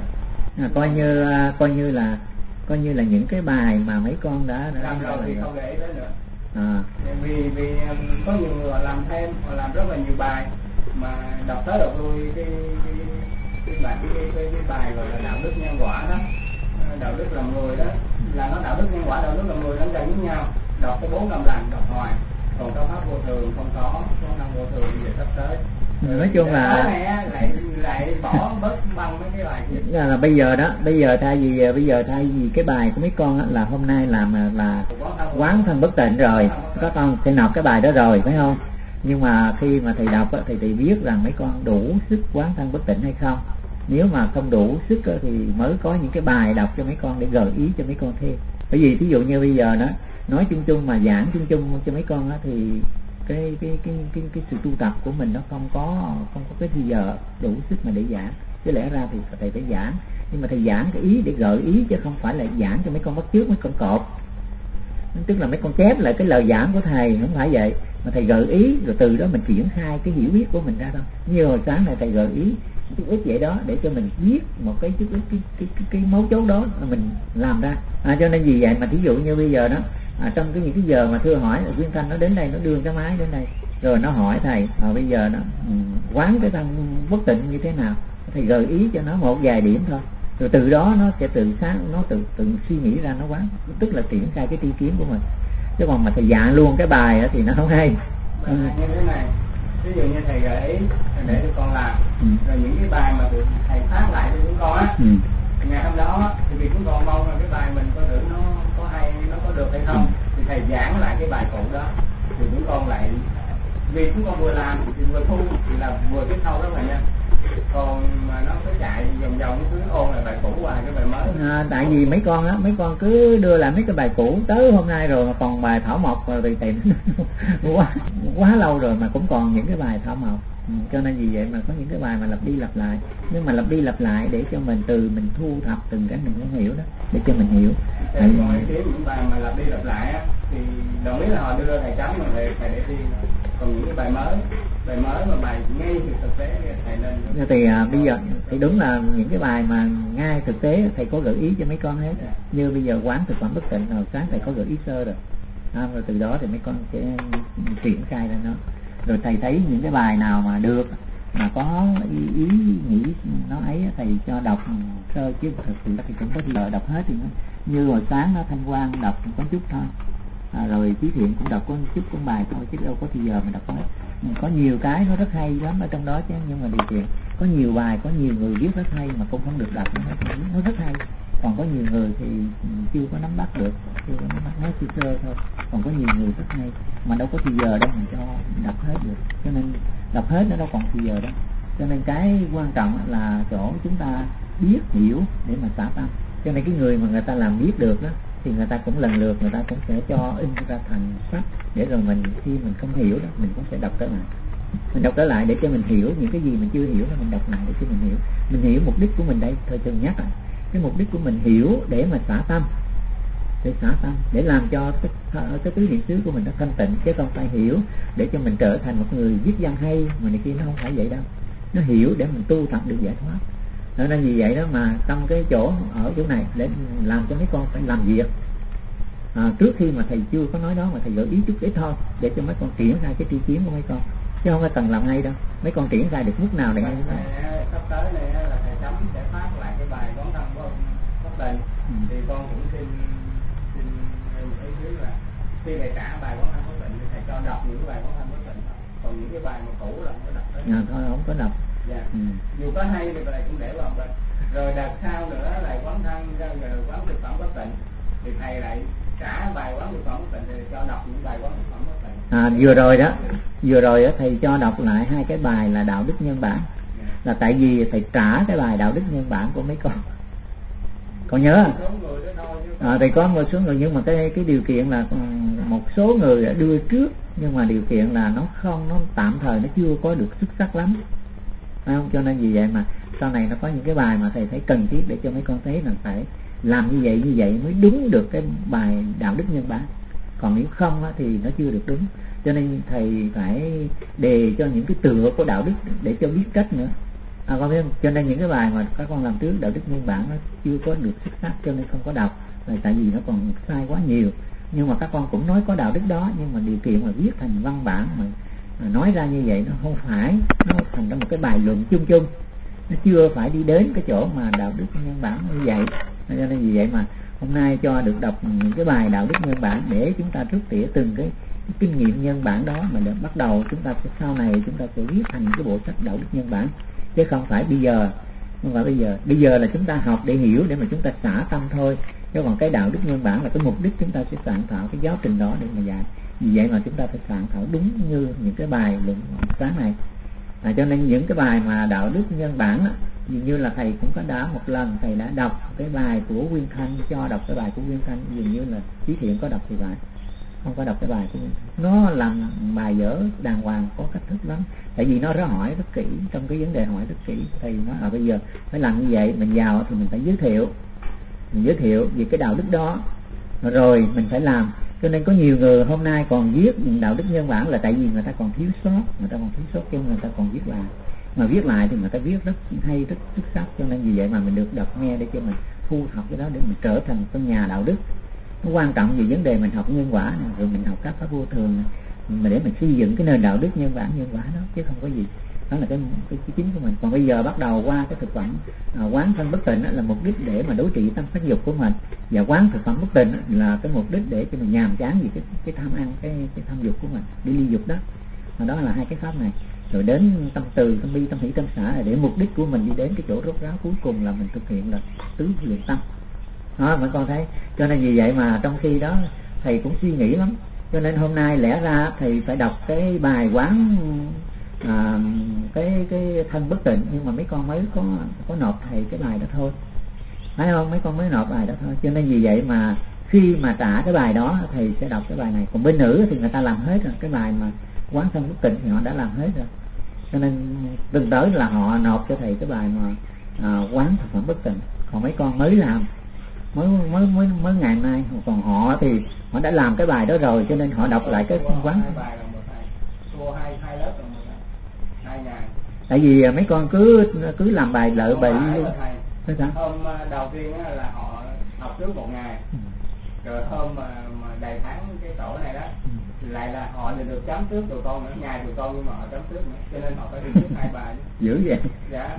Coi như là những cái bài mà mấy con đã làm rồi thì không gợi ý tới nữa. Vì có nhiều người họ làm thêm, họ làm rất là nhiều bài mà đọc tới đọc lui cái bài gọi là đạo đức nhân quả đó, đạo đức làm người đó, là nó đạo đức nhân quả, đạo đức làm người nó gần với nhau, đọc cái 4 5 lần đọc hoài, còn các pháp vô thường không có năm vô thường thì sắp tới. Nói chung là lại bỏ bớt băng mấy cái bài kia. Là bây giờ thay vì cái bài của mấy con á, là hôm nay làm là quán thân bất tịnh rồi, các con sẽ nộp cái bài đó rồi phải không? Nhưng mà khi mà thầy đọc á, thì thầy biết rằng mấy con đủ sức quán thân bất tịnh hay không. Nếu mà không đủ sức á, thì mới có những cái bài đọc cho mấy con để gợi ý cho mấy con thêm. Bởi vì ví dụ như bây giờ đó nói chung chung mà giảng chung chung cho mấy con á, thì cái sự tu tập của mình nó không có cái gì giờ đủ sức mà để giảng. Chứ lẽ ra thì thầy phải giảng, nhưng mà thầy giảng cái ý để gợi ý chứ không phải là giảng cho mấy con bắt chước mấy con cột, tức là mấy con chép lại cái lời giảng của thầy, không phải vậy, mà thầy gợi ý rồi từ đó mình triển khai cái hiểu biết của mình ra thôi. Như hồi sáng này thầy gợi ý chút ít vậy đó để cho mình viết một cái chút ít cái mấu chốt đó mà mình làm ra. Cho nên vì vậy mà thí dụ như bây giờ đó trong những cái giờ mà thưa hỏi, Quyên Thanh nó đến đây, nó đưa cái máy đến đây rồi nó hỏi thầy bây giờ nó quán cái thân bất tịnh như thế nào, thầy gợi ý cho nó một vài điểm thôi, rồi từ đó nó sẽ tự suy nghĩ ra nó quán, tức là triển khai cái tri kiến của mình. Chứ còn mà thầy dạng luôn cái bài thì nó không hay. Như thế này, ví dụ như thầy gợi ý để tụi con làm, rồi những cái bài mà thầy phát lại cho chúng con á, ngày hôm đó thì vì chúng con mong là cái bài mình có thử nó có hay, nó có được hay không, thì thầy giảng lại cái bài cũ đó, thì chúng con lại, vì chúng con vừa làm thì vừa thu thì là vừa tiếp thâu đó mà nha. Còn mà nó cứ chạy vòng cứ ôn lại bài cũ hoài cái bài mới. Tại vì mấy con cứ đưa lại mấy cái bài cũ tới hôm nay rồi mà còn bài thảo mộc rồi thì tìm quá lâu rồi mà cũng còn những cái bài thảo mộc. Cho nên vì vậy mà có những cái bài mà lặp đi lặp lại, nhưng mà lặp đi lặp lại để cho mình mình thu thập từng cái mình không hiểu đó, để cho mình hiểu. Thầy ngồi kiếm những bài mà lặp đi lặp lại á thì đồng ý là họ đưa thầy chấm mà thầy để riêng. Còn những cái bài mới mà bài ngay từ thực tế thầy nên thì bây giờ thì đúng là những cái bài mà ngay thực tế thầy có gợi ý cho mấy con hết. Như bây giờ quán thực phẩm bất tịnh rồi sáng thầy có gợi ý sơ rồi, rồi từ đó thì mấy con sẽ triển khai ra nó. Rồi thầy thấy những cái bài nào mà được, mà có ý nghĩ nó ấy thầy cho đọc sơ, chứ thực sự thì cũng có giờ đọc hết. Thì như hồi sáng nó Thanh Quang đọc có chút thôi, rồi Chí Thiện cũng đọc có chút con bài thôi, chứ đâu có thì giờ mình đọc hết. Có nhiều cái nó rất hay lắm ở trong đó chứ, nhưng mà điều kiện có nhiều bài, có nhiều người viết rất hay mà cũng không được đọc, nó rất hay. Còn có nhiều người thì chưa có nắm bắt được, nói sơ thôi. Còn có nhiều người rất hay mà đâu có thì giờ đâu mình cho đọc hết được, cho nên đọc hết nó đâu còn thì giờ đâu. Cho nên cái quan trọng là chỗ chúng ta biết hiểu để mà xả tâm. Cho nên cái người mà người ta làm biết được đó thì người ta cũng lần lượt người ta cũng sẽ cho in ra thành sách, để rồi mình khi mình không hiểu đó mình cũng sẽ đọc trở lại. Mình đọc trở lại để cho mình hiểu những cái gì mình chưa hiểu đó, mình đọc lại để cho mình hiểu. Mình hiểu mục đích của mình đây, thôi chừng nhắc lại. Cái mục đích của mình hiểu để mà xả tâm, để làm cho cái tứ niệm xứ của mình nó thanh tịnh, chứ không phải hiểu để cho mình trở thành một người viết văn hay mà này kia, nó không phải vậy đâu. Nó hiểu để mình tu tập được giải thoát. Nên vì vậy đó mà trong cái chỗ ở chỗ này để làm cho mấy con phải làm việc. Trước khi mà thầy chưa có nói đó mà thầy gợi ý chút ít thôi để cho mấy con triển khai cái tri kiến của mấy con. chứ không có cần làm ngay đâu. Mấy con triển khai được mức nào để ngay. Sắp tới này là thầy Chấm sẽ phát lại cái bài quán thân của ông Pháp Tịnh. Thì con cũng xin ý kiến là khi thầy trả bài quán thân Pháp Tịnh thì thầy cho đọc những bài quán thân Pháp Tịnh, còn những cái bài mà cũ là không có đọc tới. Thôi không có đọc. Dạ. Dù có hay thì thầy cũng để vào bên. Rồi đợt sau nữa là quán thân rồi quán thực phẩm Pháp Tịnh thì thầy lại trả bài quán thực phẩm Pháp Tịnh thì cho đọc những bài quán thực phẩm Pháp Tịnh. Vừa rồi đó thầy cho đọc lại 2 cái bài là đạo đức nhân bản. Là tại vì thầy trả cái bài đạo đức nhân bản của mấy con nhớ. Thầy có một số người, nhưng mà cái điều kiện là một số người đưa trước, nhưng mà điều kiện là nó tạm thời nó chưa có được xuất sắc lắm, phải không? Cho nên vì vậy mà sau này nó có những cái bài mà thầy thấy cần thiết để cho mấy con thấy là phải làm như vậy mới đúng được cái bài đạo đức nhân bản. Còn nếu không thì nó chưa được đúng. Cho nên thầy phải đề cho những cái tựa của đạo đức để cho biết cách nữa. Con biết không? Cho nên những cái bài mà các con làm trước đạo đức nhân bản nó chưa có được xuất sắc, cho nên không có đọc. Tại vì nó còn sai quá nhiều. Nhưng mà các con cũng nói có đạo đức đó, nhưng mà điều kiện mà viết thành văn bản mà nói ra như vậy nó không phải, nó thành ra một cái bài luận chung chung, nó chưa phải đi đến cái chỗ mà đạo đức nhân bản như vậy. Cho nên vì vậy mà hôm nay cho được đọc những cái bài đạo đức nhân bản để chúng ta rút tỉa từng cái kinh nghiệm nhân bản đó, mà để bắt đầu chúng ta sẽ sau này chúng ta sẽ viết thành cái bộ sách đạo đức nhân bản, chứ không phải bây giờ. Bây giờ là chúng ta học để hiểu, để mà chúng ta xả tâm thôi. Chứ còn cái đạo đức nhân bản là cái mục đích chúng ta sẽ soạn thảo cái giáo trình đó để mà dạy. Vì vậy mà chúng ta phải soạn thảo đúng như những cái bài luận sáng này. Cho nên những cái bài mà đạo đức nhân bản á, dường như là thầy cũng có đã một lần thầy đã đọc cái bài của Nguyên Thanh, cho đọc cái bài của Nguyên Thanh, dường như là Chí Thiện có đọc thì phải, không có đọc cái bài của nó làm bài dở đàng hoàng, có cách thức lắm. Tại vì nó hỏi rất kỹ, trong cái vấn đề hỏi rất kỹ. Thầy nói là bây giờ phải làm như vậy, mình vào thì mình phải giới thiệu về cái đạo đức đó, rồi mình phải làm. Cho nên có nhiều người hôm nay còn viết đạo đức nhân bản là tại vì người ta còn thiếu sót, cho người ta còn viết lại. Mà viết lại thì người ta viết rất hay, rất xuất sắc. Cho nên vì vậy mà mình được đọc nghe để cho mình thu thập cái đó để mình trở thành con nhà đạo đức. Nó quan trọng vì vấn đề mình học nhân quả này, rồi mình học các pháp vô thường này, mà để mình xây dựng cái nền đạo đức nhân quả đó, chứ không có gì. Đó là cái chính của mình. Còn bây giờ bắt đầu qua cái thực phẩm quán thân bất tịnh là mục đích để mà đối trị tâm sắc dục của mình, và quán thực phẩm bất tịnh là cái mục đích để cho mình nhàm chán vì cái tham ăn, cái tham dục của mình, đi ly dục đó. Mà đó là 2 cái pháp này. Rồi đến tâm từ, tâm bi, tâm hỷ, tâm xả là để mục đích của mình đi đến cái chỗ rốt ráo cuối cùng là mình thực hiện là tứ luyện tâm. Đó mấy con thấy. Cho nên vì vậy mà trong khi đó thầy cũng suy nghĩ lắm. Cho nên hôm nay lẽ ra thầy phải đọc cái bài quán cái thân bất tịnh, nhưng mà mấy con mới có nộp thầy cái bài đó thôi, phải không? Mấy con mới nộp bài đó thôi. Cho nên vì vậy mà khi mà trả cái bài đó thầy sẽ đọc cái bài này. Còn bên nữ thì người ta làm hết rồi, cái bài mà quán thân bất tịnh thì họ đã làm hết rồi. Cho nên từng tới là họ nộp cho thầy cái bài mà quán thực phẩm bất tịnh. Còn mấy con mới làm, mới ngày nay. Còn họ thì họ đã làm cái bài đó rồi, cho nên họ đọc lại cái quán. Tại vì mấy con cứ làm bài lợi bậy luôn. Hôm đầu tiên là họ học trước 1 ngày, rồi hôm mà đầy tháng cái tổ này đó lại là họ được chấm trước tụi con nữa, ngày tụi con nhưng mà họ chấm trước nữa, cho nên họ phải đi trước 2 bài. Dữ vậy. Dạ.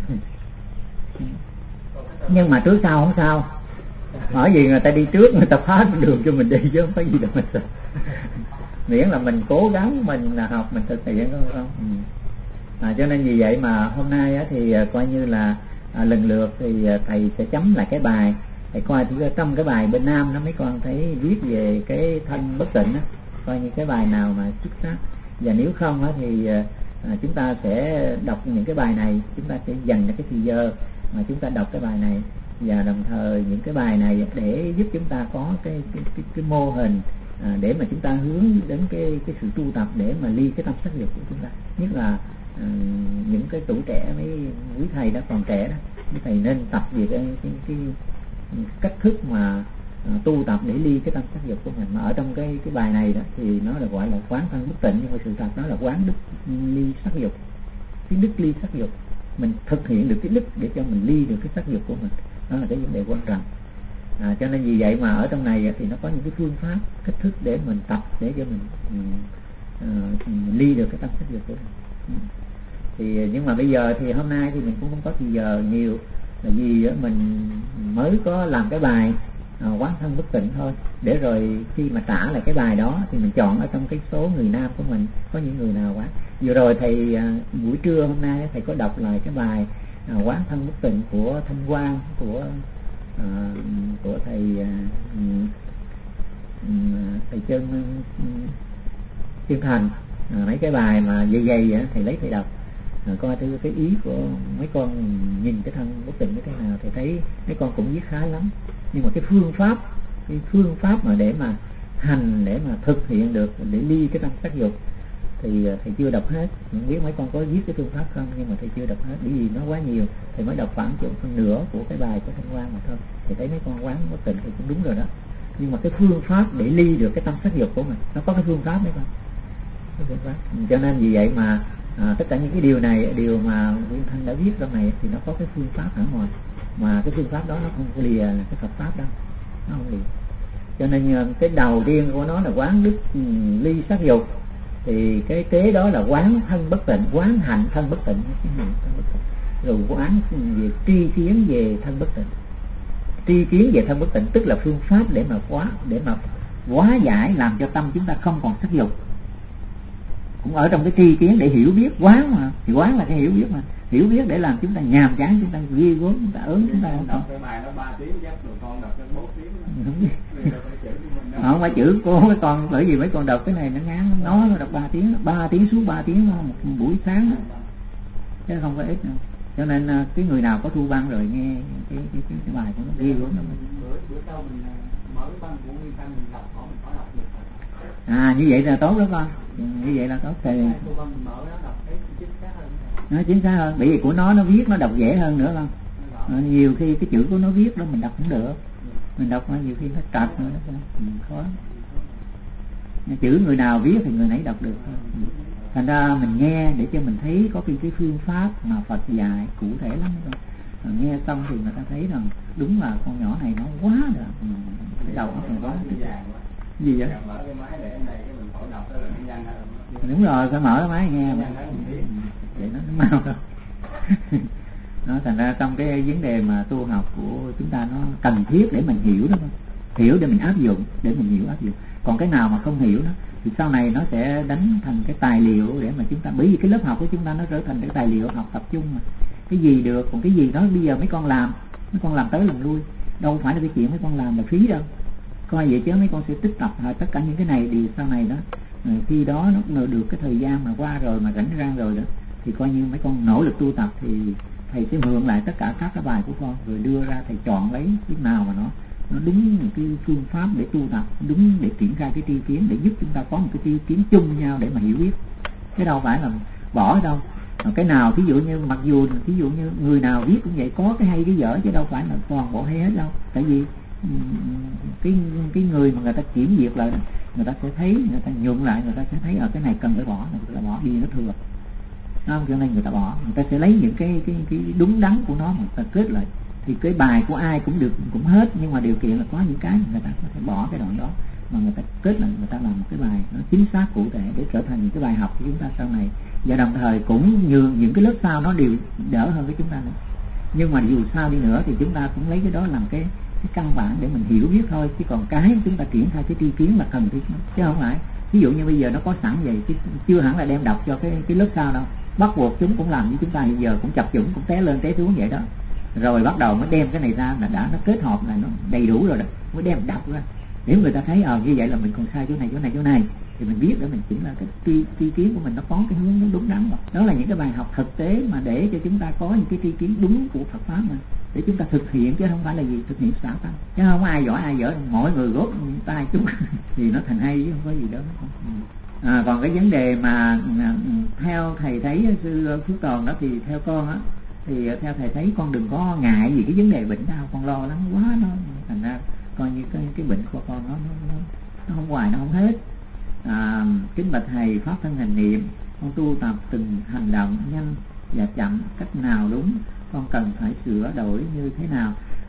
Nhưng mà trước sau không sao. Hỏi gì người ta đi trước, người ta phá đường cho mình đi chứ không có gì đâu mình sợ. Miễn là mình cố gắng, mình học, mình thực hiện không. Cho nên vì vậy mà hôm nay thì coi như là lần lượt thì thầy sẽ chấm lại cái bài. Thầy coi thì trong cái bài bên Nam đó mấy con thấy viết về cái thân bất tịnh đó, coi như cái bài nào mà xuất sắc. Và nếu không thì chúng ta sẽ đọc những cái bài này, chúng ta sẽ dành cái thời giờ mà chúng ta đọc cái bài này, và đồng thời những cái bài này để giúp chúng ta có cái mô hình để mà chúng ta hướng đến cái sự tu tập để mà ly cái tâm sắc dục của chúng ta. Nhất là những cái tuổi trẻ, mấy quý thầy đã còn trẻ đó, quý thầy nên tập về cái cách thức mà tu tập để ly cái tâm sắc dục của mình. Mà ở trong cái bài này đó thì nó là gọi là quán thân bất tịnh, nhưng mà sự thật nó là quán đức ly sắc dục, cái đức ly sắc dục. Mình thực hiện được cái đức để cho mình ly được cái sắc dục của mình, đó là cái vấn đề quan trọng. Cho nên vì vậy mà ở trong này thì nó có những cái phương pháp, cách thức để mình tập để cho mình ly được cái tâm sắc dục của mình. Thì nhưng mà bây giờ thì hôm nay thì mình cũng không có thì giờ nhiều, là vì mình mới có làm cái bài quán thân bất tịnh thôi, để rồi khi mà trả lại cái bài đó thì mình chọn ở trong cái số người nam của mình có những người nào quán. Vừa rồi thầy buổi trưa hôm nay thầy có đọc lại cái bài quán thân bất tịnh của Thanh Quang, của thầy Chân Thành, mấy cái bài mà dày thầy lấy thầy đọc, coi thử cái ý của mấy con nhìn cái thân bất tịnh như thế nào. Thầy thấy mấy con cũng viết khá lắm, nhưng mà cái phương pháp mà để mà hành, để mà thực hiện được, để ly cái tâm sắc dục thì thầy chưa đọc hết. Không biết mấy con có viết cái phương pháp không, nhưng mà thầy chưa đọc hết, bởi vì nó quá nhiều. Thầy mới đọc khoảng chừng phân nửa của cái bài của Thanh Quang mà thôi. Thầy thấy mấy con quán bất tịnh thì cũng đúng rồi đó, nhưng mà cái phương pháp để ly được cái tâm sắc dục của mình, nó có cái phương pháp đấy con. Cái phương pháp. Cho nên vì vậy mà tất cả những cái điều này, điều mà Nguyên Thanh đã viết trong này thì nó có cái phương pháp hẳn rồi, mà cái phương pháp đó nó không có lìa cái Phật pháp đâu, nó không lìa. Cho nên cái đầu tiên của nó là quán đức ly sắc dục, thì cái kế đó là quán thân bất tịnh, quán hạnh thân bất tịnh, rồi quán về tri kiến về thân bất tịnh. Tri kiến về thân bất tịnh tức là phương pháp để mà hóa giải, làm cho tâm chúng ta không còn sắc dục. Cũng ở trong cái tri kiến để hiểu biết, quán mà, thì quán là cái hiểu biết mà, hiểu biết để làm chúng ta nhàm chán, chúng ta ghi gớm, chúng ta ớn, chúng ta không đọc cái bài nó 3 tiếng chắc rồi con đọc cái 4 tiếng không phải chữ cô mấy con, bởi vì mấy con đọc cái này nó ngắn, nó đọc 3 tiếng xuống 3 tiếng một buổi sáng đó, chứ không có ít nữa. Cho nên cái người nào có thu băng rồi nghe cái bài của nó ghi gớm lắm. Bữa sau mình mở băng của Nguyên Thanh mình đọc họ mình có đọc được. Như vậy là tốt đó con, như vậy là tốt. Thì nó chính xác hơn, bởi vì của nó viết nó đọc dễ hơn nữa không. Nhiều khi cái chữ của nó viết đó mình đọc không được, mình đọc nhiều khi nó trật nữa đó, khó. Chữ người nào viết thì người nấy đọc được. Thành ra mình nghe để cho mình thấy có cái phương pháp mà Phật dạy cụ thể lắm đó. Nghe xong thì người ta thấy rằng đúng là con nhỏ này nó quá rồi, cái đầu óc này quá gì vậy? Đúng rồi, phải mở cái máy nghe mà để nó mau đâu. Nó thành ra trong cái vấn đề mà tu học của chúng ta nó cần thiết để mình hiểu đó, hiểu để mình áp dụng, để mình hiểu áp dụng. Còn cái nào mà không hiểu nó thì sau này nó sẽ đánh thành cái tài liệu để mà chúng ta, bởi vì cái lớp học của chúng ta nó trở thành cái tài liệu học tập trung mà. Cái gì được, còn cái gì đó bây giờ mấy con làm tới làm lui, đâu phải là cái chuyện mấy con làm là phí đâu. Coi vậy chứ mấy con sẽ tích tập tất cả những cái này thì sau này đó, khi đó nó được cái thời gian mà qua rồi mà rảnh rang rồi đó, thì coi như mấy con nỗ lực tu tập thì thầy sẽ mượn lại tất cả các cái bài của con rồi đưa ra, thầy chọn lấy cái nào mà nó đúng một cái phương pháp để tu tập, đúng để triển khai cái tri kiến, để giúp chúng ta có một cái tri kiến chung với nhau để mà hiểu biết, chứ đâu phải là bỏ đâu. Cái nào ví dụ như mặc dù ví dụ như người nào viết cũng vậy, có cái hay cái dở chứ đâu phải là toàn bộ hay hết đâu. Tại vì cái người mà người ta kiểm duyệt lại, người ta sẽ thấy, người ta nhuận lại, người ta sẽ thấy ở cái này cần phải bỏ, người ta bỏ đi nó thừa, không? Cho nên người ta bỏ, người ta sẽ lấy những cái đúng đắn của nó mà người ta kết lại. Thì cái bài của ai cũng được, cũng hết, nhưng mà điều kiện là có những cái người ta có thể bỏ cái đoạn đó mà người ta kết lại, người ta làm một cái bài nó chính xác cụ thể để trở thành những cái bài học của chúng ta sau này, và đồng thời cũng như những cái lớp sau nó đều đỡ hơn với chúng ta nữa. Nhưng mà dù sao đi nữa thì chúng ta cũng lấy cái đó làm cái căn bản để mình hiểu biết thôi, chứ còn cái chúng ta triển khai cái tri kiến là cần thiết, chứ không phải ví dụ như bây giờ nó có sẵn vậy chứ chưa hẳn là đem đọc cho cái lớp sau đâu. Bắt buộc chúng cũng làm như chúng ta hiện giờ, cũng chập chủng, cũng té lên té xuống vậy đó, rồi bắt đầu mới đem cái này ra là đã nó kết hợp là nó đầy đủ rồi đó, mới đem đọc ra để người ta thấy như vậy là mình còn sai chỗ này thì mình biết để mình chỉnh là cái tri kiến của mình nó có cái hướng nó đúng đắn rồi. Đó là những cái bài học thực tế mà để cho chúng ta có những cái tri kiến đúng của Phật pháp mà để chúng ta thực hiện, chứ không phải là gì thực hiện xả tăng, chứ không ai giỏi ai dở, mỗi người góp tay chúng thì nó thành hay chứ không có gì đó. Còn cái vấn đề mà theo thầy thấy sư Phước Toàn đó, thì theo con á, thì theo thầy thấy con đừng có ngại gì cái vấn đề bệnh đau, con lo lắng quá nó thành ra coi như cái bệnh của con nó không hoài, nó không hết. Kính bạch thầy, pháp thân hành niệm con tu tập từng hành động nhanh và chậm, cách nào đúng, con cần phải sửa đổi như thế nào?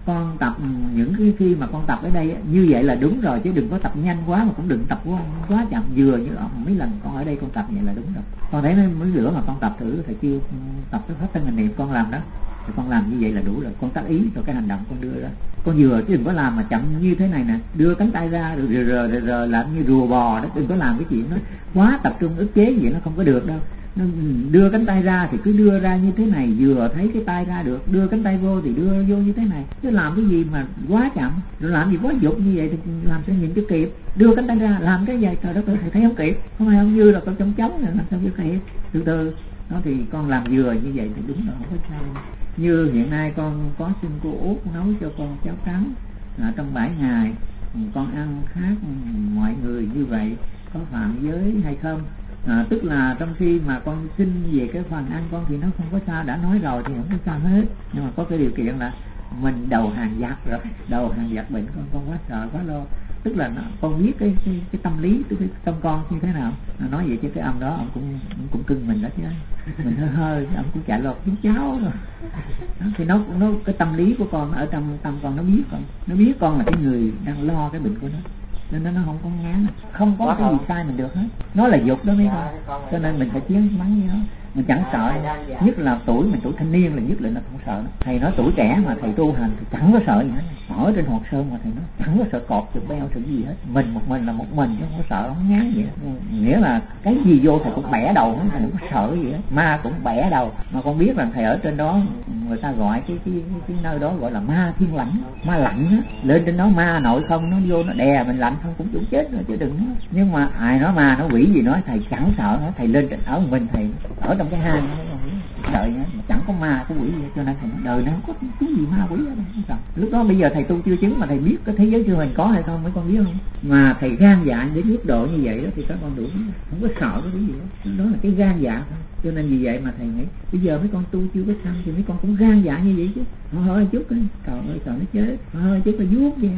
con tập những cái khi mà con tập ở đây như vậy là đúng rồi, chứ đừng có tập nhanh quá mà cũng đừng tập quá chậm. Vừa như mấy lần con ở đây con tập vậy là đúng rồi. Con thấy mấy bữa mà con tập thử, thầy kêu tập cái pháp thân hành niệm con làm đó, thì con làm như vậy là đủ rồi. Con tác ý rồi cái hành động con đưa ra, con vừa chứ đừng có làm mà chậm như thế này nè, đưa cánh tay ra rồi làm như rùa bò đó. Đừng có làm cái chuyện đó quá tập trung ức chế vậy, nó không có được đâu. Nó đưa cánh tay ra thì cứ đưa ra như thế này, vừa thấy cái tay ra được, đưa cánh tay vô thì đưa vô như thế này. Chứ làm cái gì mà quá chậm, rồi làm gì quá dục như vậy thì làm sao nhìn cho kịp. Đưa cánh tay ra làm cái gì trời đất ơi, thầy thấy không kịp, không ai không như là con chống chống này, làm sao cho kịp. Từ từ đó thì con làm vừa như vậy thì đúng là không có sao. Như hiện nay con có xin cô Út nấu cho con cháo trắng trong 7 ngày, con ăn khác mọi người như vậy có phạm giới hay không? Tức là trong khi mà con xin về cái phần ăn con thì nó không có sao, đã nói rồi thì không có sao hết. Nhưng mà có cái điều kiện là mình đầu hàng giặc rồi, đầu hàng giặc bệnh con quá sợ quá lo. Tức là con biết cái tâm lý cái tâm con như thế nào. Nói vậy chứ cái ông đó ông cũng cưng mình đó chứ, mình hơi ông cũng chạy lọt tiếng cháu rồi. Đó, thì nó cái tâm lý của con ở trong tâm con, nó biết con là cái người đang lo cái bệnh của nó, nên nó không có ngán, không có cái gì sai mình được hết. Nó là dục đó mấy con, cho nên mình phải chiến mắng với nó, mình chẳng sợ. Nhất là tuổi mình, tuổi thanh niên là nhất là nó không sợ. Thầy nói tuổi trẻ mà thầy tu hành thì chẳng có sợ gì hết. Ở trên Hoàng Sơn mà thầy nói chẳng có sợ cọp, sợ beo, sợ gì hết. Mình một mình là một mình chứ không có sợ, không ngán gì hết. Nghĩa là cái gì vô thầy cũng bẻ đầu, thầy không có sợ gì hết. Ma cũng bẻ đầu. Mà con biết là thầy ở trên đó, người ta gọi cái nơi đó gọi là ma thiên lãnh, ma lạnh á. Lên trên đó ma nội không, nó vô nó đè mình lạnh không cũng chủ chết rồi chứ đừng nói. Nhưng mà ai nói ma nó quỷ gì nói thầy chẳng sợ hết. Thầy lên trên ở mình, thầy ở trong cái hang đợi nữa, chẳng có ma có quỷ gì, cho nên thầy đời này không có cái gì ma quỷ ở đây. Lúc đó bây giờ thầy tu chưa chứng mà thầy biết cái thế giới của mình có hay không, mấy con biết không? Mà thầy gan dạ đến mức độ như vậy đó thì các con đủ, không có sợ cái gì đó. Đó là cái gan dạ thôi. Cho nên vì vậy mà thầy nghĩ bây giờ mấy con tu chưa có xong thì mấy con cũng gan dạ như vậy chứ. Hơi chút cái trời ơi trời nó chết, hơi chút là vuốt vậy.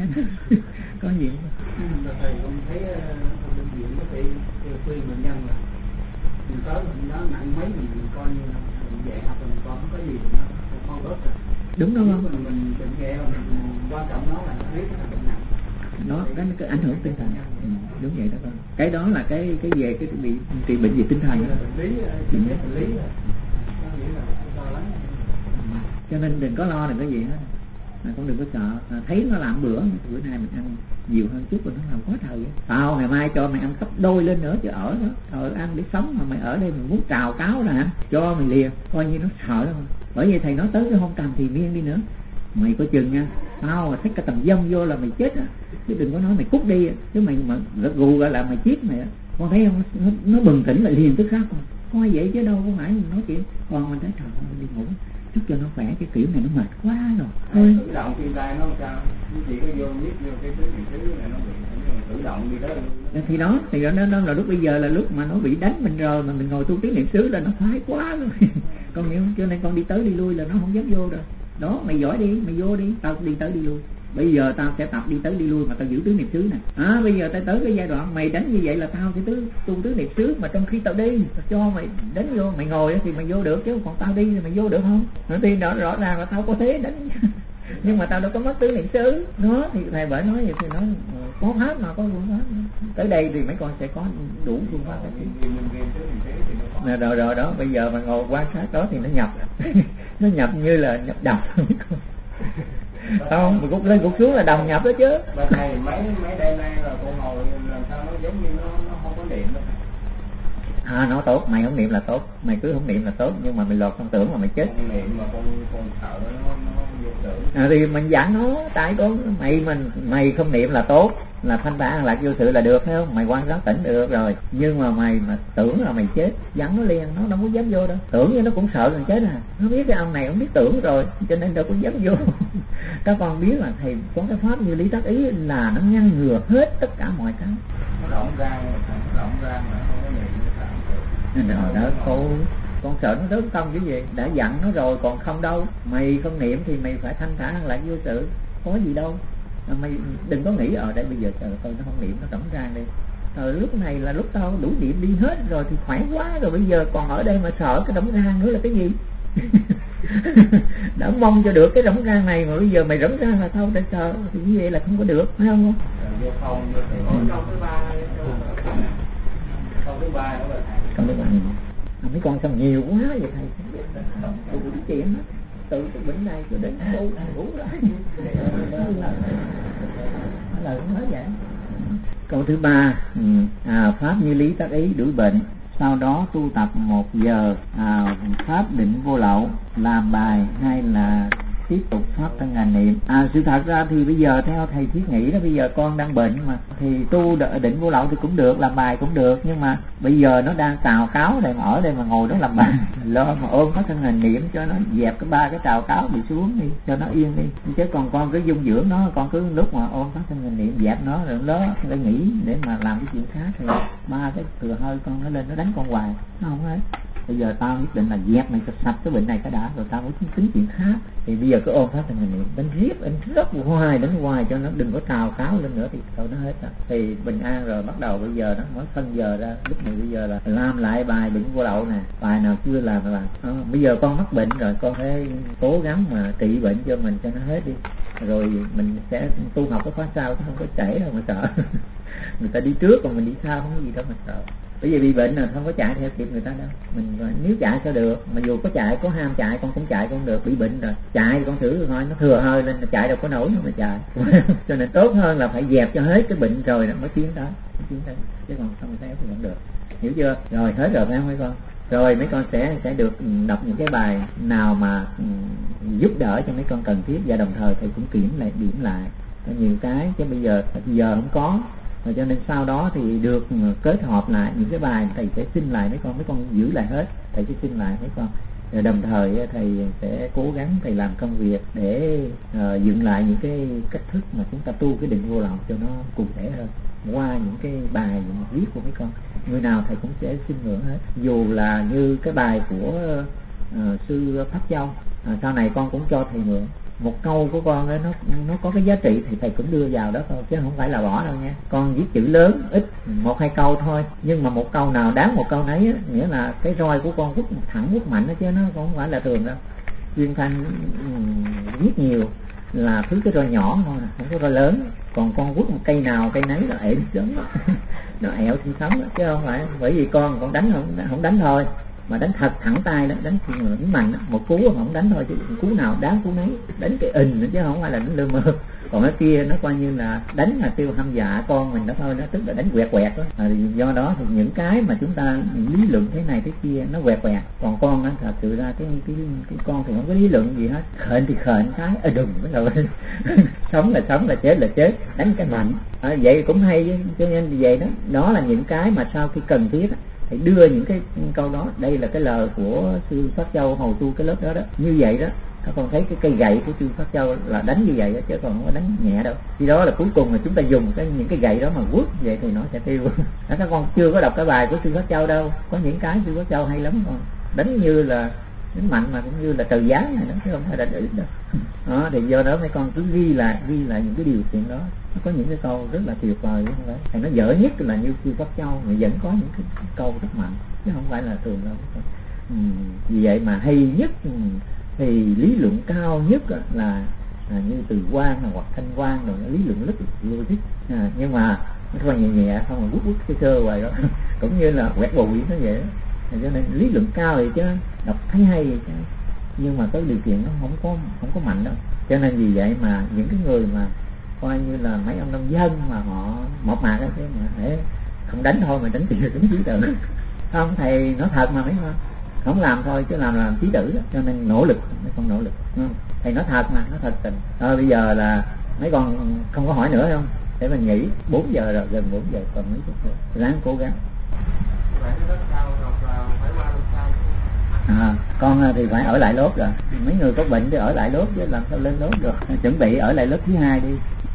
Có gì thầy con thấy bệnh viện có thể khuyên bệnh nhân là mình tới mình đó nặng mấy mình coi như là mình dạy học mình coi không có gì thì nó không bớt rồi. Đúng đó không? Mình bệnh nhẹ mà mình quan trọng nó là nó biết nó là bệnh nặng. Nó cái ảnh hưởng tinh thần. Đúng vậy đó con. Cái đó là cái về cái bị trị bệnh về tinh thần. Bệnh lý là có nghĩa là lo lắng. Cho nên đừng có lo, đừng có gì hết. Con đừng có sợ. Thấy nó làm bữa nay mình ăn nhiều hơn chút rồi nó làm quá trời vậy. Tao ngày mai cho mày ăn gấp đôi lên nữa chứ ở đó. Trời ăn để sống mà mày ở đây mình muốn trào cáo ra hả? Cho mày liền. Coi như nó sợ lắm. Bởi vì thầy nói tới cái hôm cầm thì miên đi nữa. Mày có chừng nha. Tao mà thích cái tầm dông vô là mày chết á. Chứ đừng có nói mày cút đi. Chứ mày mà gù gọi là mày chết mày á. Con thấy không? Nó bừng tỉnh lại liền tức khắc. Coi vậy chứ đâu có phải mình nói chuyện. Còn mình thấy trời ơi đi ngủ chút cho nó khỏe, cái kiểu này nó mệt quá rồi. Thôi. Tự động khi tay nó sao? Chỉ có vô biết vô cái thứ này nó bị tự động đi tới. Thì đó là lúc bây giờ là lúc mà nó bị đánh mình rồi mà mình ngồi tu tiếng niệm xứ là nó khoái quá rồi. Con hiểu, cho nên con đi tới đi lui là nó không dám vô rồi. Đó, mày giỏi đi, mày vô đi, tao đi tới đi lui. Bây giờ tao sẽ tập đi tới đi lui mà tao giữ tiếng niệm xứ nè. Bây giờ tao tới cái giai đoạn mày đánh như vậy là tao sẽ tu tứ niệm xứ, mà trong khi tao đi tao cho mày đánh vô, mày ngồi thì mày vô được, chứ còn tao đi thì mày vô được không? Nói thì đó rõ ràng là tao có thế đánh. Nhưng mà tao đâu có mất tứ niệm xứ. Đó thì thầy bởi nói vậy thì nói có pháp mà có phương pháp. Tới đây thì mấy con sẽ có đủ phương pháp. Rồi đó, bây giờ mà ngồi quan sát đó thì nó nhập. Nó nhập như là nhập độc. Không, mình cút lên cút xuống là đồng nhập đó chứ. Mà thầy mấy đêm nay là con ngồi làm sao nó giống như nó không có niệm đâu. Nó tốt, mày không niệm là tốt, mày cứ không niệm là tốt, nhưng mà mày lọt trong tưởng mà mày chết. Con niệm mà con sợ nó vô tưởng. Thì mình dặn nó, tại con mày không niệm là tốt, là thanh tản an lạc vô sự là được, thấy không? Mày quan sát tỉnh được rồi, nhưng mà mày mà tưởng là mày chết, dặn nó liền, nó đâu có dám vô đâu. Tưởng như nó cũng sợ gần chết à. Nó biết cái ông này không biết tưởng rồi, cho nên đâu có dám vô. Các con biết là thầy có cái pháp như lý tác ý là nó ngăn ngừa hết tất cả mọi cái. Nó động ra mà không có niệm nó sợ. Đó con sợ nó đớn tâm cái gì, đã dặn nó rồi còn không đâu. Mày không niệm thì mày phải thanh thản an lạc vô sự, có gì đâu. Mày đừng có nghĩ ở đây bây giờ trời ơi nó không niệm, nó tổng ra đi. Lúc này là lúc tao đủ niệm đi hết rồi thì khỏe quá rồi, bây giờ còn ở đây mà sợ cái tổng ra nữa là cái gì? đã mong cho được cái rỗng rang này mà bây giờ mày rỗng rang là thôi tại sao thì như vậy là không có được, phải không? Câu thứ ba câu thứ ba mấy con sao nhiều quá vậy thầy? Tôi cũng chuyện đó, từ bệnh này cho đến đâu ngủ lại là cũng nói vậy. Câu thứ ba, pháp như lý tác ý đuổi bệnh, sau đó tu tập 1 giờ pháp định vô lậu, làm bài hay là tiếp tục pháp thân hành niệm? Sự thật ra thì bây giờ theo thầy thiết nghĩ đó, bây giờ con đang bệnh mà thì tu định vô lậu thì cũng được, làm bài cũng được, nhưng mà bây giờ nó đang trào cáo đây mà ở đây mà ngồi đó làm bài lo mà ôm pháp thân hành niệm cho nó dẹp cái 3 cái trào cáo bị xuống đi, cho nó yên đi, chứ còn con cứ dung dưỡng nó, con cứ lúc mà ôm pháp thân hành niệm dẹp nó rồi nó để nghĩ để mà làm cái chuyện khác thì 3 cái thừa hơi con nó lên nó đánh con hoài, nó không hết. Bây giờ tao nhất định là dẹp mày cho sạch cái bệnh này cái đã rồi tao mới tính chuyện khác. Thì bây giờ cứ ôm pháp thân hành niệm đánh rất hoài cho nó đừng có trào cáo lên nữa thì thôi nó hết rồi. Thì bình an rồi bắt đầu bây giờ nó mới phân giờ ra, lúc này bây giờ là làm lại bài định vô lậu nè, bài nào chưa làm là bây giờ con mắc bệnh rồi con phải cố gắng mà trị bệnh cho mình cho nó hết đi, rồi mình sẽ tu học cái khóa sau chứ không có trễ đâu mà sợ. Người ta đi trước còn mình đi sau không có gì đâu mà sợ. Bởi vì bị bệnh là không có chạy theo kịp người ta đâu. Mình nếu chạy sao được, mà dù có chạy, có ham chạy con cũng chạy con được, bị bệnh rồi chạy con thử thôi, nó thừa hơi lên chạy đâu có nổi mà chạy. Cho nên tốt hơn là phải dẹp cho hết cái bệnh rồi mới tiến tới, chứ còn không theo thì không được, hiểu chưa? Rồi hết rồi phải không mấy con? Rồi mấy con sẽ được đọc những cái bài nào mà giúp đỡ cho mấy con cần thiết, và đồng thời thầy cũng điểm lại có nhiều cái chứ bây giờ không có. Rồi cho nên sau đó thì được kết hợp lại những cái bài thầy sẽ xin lại mấy con giữ lại hết, thầy sẽ xin lại mấy con. Rồi đồng thời thầy sẽ cố gắng thầy làm công việc để dựng lại những cái cách thức mà chúng ta tu cái định vô lậu cho nó cụ thể hơn qua những cái bài viết của mấy con. Người nào thầy cũng sẽ xin mượn hết, dù là như cái bài của sư Pháp Châu, sau này con cũng cho thầy mượn. Một câu của con ấy, nó có cái giá trị thì thầy cũng đưa vào đó thôi, chứ không phải là bỏ đâu nha. Con viết chữ lớn ít 1-2 câu thôi, nhưng mà một câu nào đáng một câu nấy á, nghĩa là cái roi của con quất thẳng quất mạnh đó, chứ nó không phải là thường đâu. Duyên Thanh viết nhiều là thứ cái roi nhỏ thôi, không có roi lớn. Còn con quất một cây nào cây nấy là ẻo sớm nó ẻo sinh sống đó, chứ không phải. Bởi vì con đánh không đánh thôi, mà đánh thật thẳng tay đó, đánh mạnh đó. Một cú mà không đánh thôi, chứ cú nào đáng cú nấy, đánh cái nữa chứ không phải là đánh lơ mơ. Còn cái kia nó coi như là đánh là tiêu hăm dạ con mình đó thôi, nó tức là đánh quẹt đó. Do đó thì những cái mà chúng ta lý luận thế này thế kia nó quẹt. Còn con á thật sự ra cái con thì không có lý luận gì hết, khệnh thì khệnh cái đùng cái rồi sống là sống, là chết, đánh cái mạnh. Vậy cũng hay, cho nên vậy đó là những cái mà sau khi cần thiết á, hãy đưa những cái câu đó. Đây là cái lời của sư Pháp Châu hồi tu cái lớp đó như vậy đó. Các con thấy cái cây gậy của sư Pháp Châu là đánh như vậy đó, chứ còn không có đánh nhẹ đâu. Khi đó là cuối cùng là chúng ta dùng những cái gậy đó mà quất vậy thì nó sẽ tiêu. Các con chưa có đọc cái bài của sư Pháp Châu đâu, có những cái sư Pháp Châu hay lắm con, đánh như là đánh mạnh mà cũng như là trời giáng này đó, chứ không phải là đỉnh đâu. Đó, thì do đó mấy con cứ ghi lại những cái điều kiện đó. Nó có những cái câu rất là tuyệt vời, không phải thì nó dở nhất là như sư Pháp Châu mà vẫn có những cái câu rất mạnh, chứ không phải là thường đâu. Vì vậy mà hay nhất thì lý luận cao nhất là như từ quan hoặc thanh quan rồi, lý luận rất logic, nhưng mà nó thôi nhẹ không mà bút sơ hoài đó cũng như là quẹt bụi nó vậy đó. Cho nên lý luận cao thì chứ đọc thấy hay chứ, nhưng mà cái điều kiện nó không có mạnh đâu. Cho nên vì vậy mà những cái người mà coi như là mấy ông nông dân mà họ mộc mạc ấy, mà để không đánh thôi mà đánh tiền đánh chí tử không, thầy nói thật mà mấy con không làm thôi chứ làm chí tử đó. Cho nên nỗ lực, mấy con nỗ lực, thầy nói thật mà, nói thật tình. Bây giờ là mấy con không có hỏi nữa không, để mình nghỉ 4 giờ rồi, gần 4 giờ còn mấy chút nữa, ráng cố gắng. Con thì phải ở lại lớp rồi. Mấy người có bệnh thì ở lại lớp chứ làm sao lên lớp được. Chuẩn bị ở lại lớp thứ 2 đi.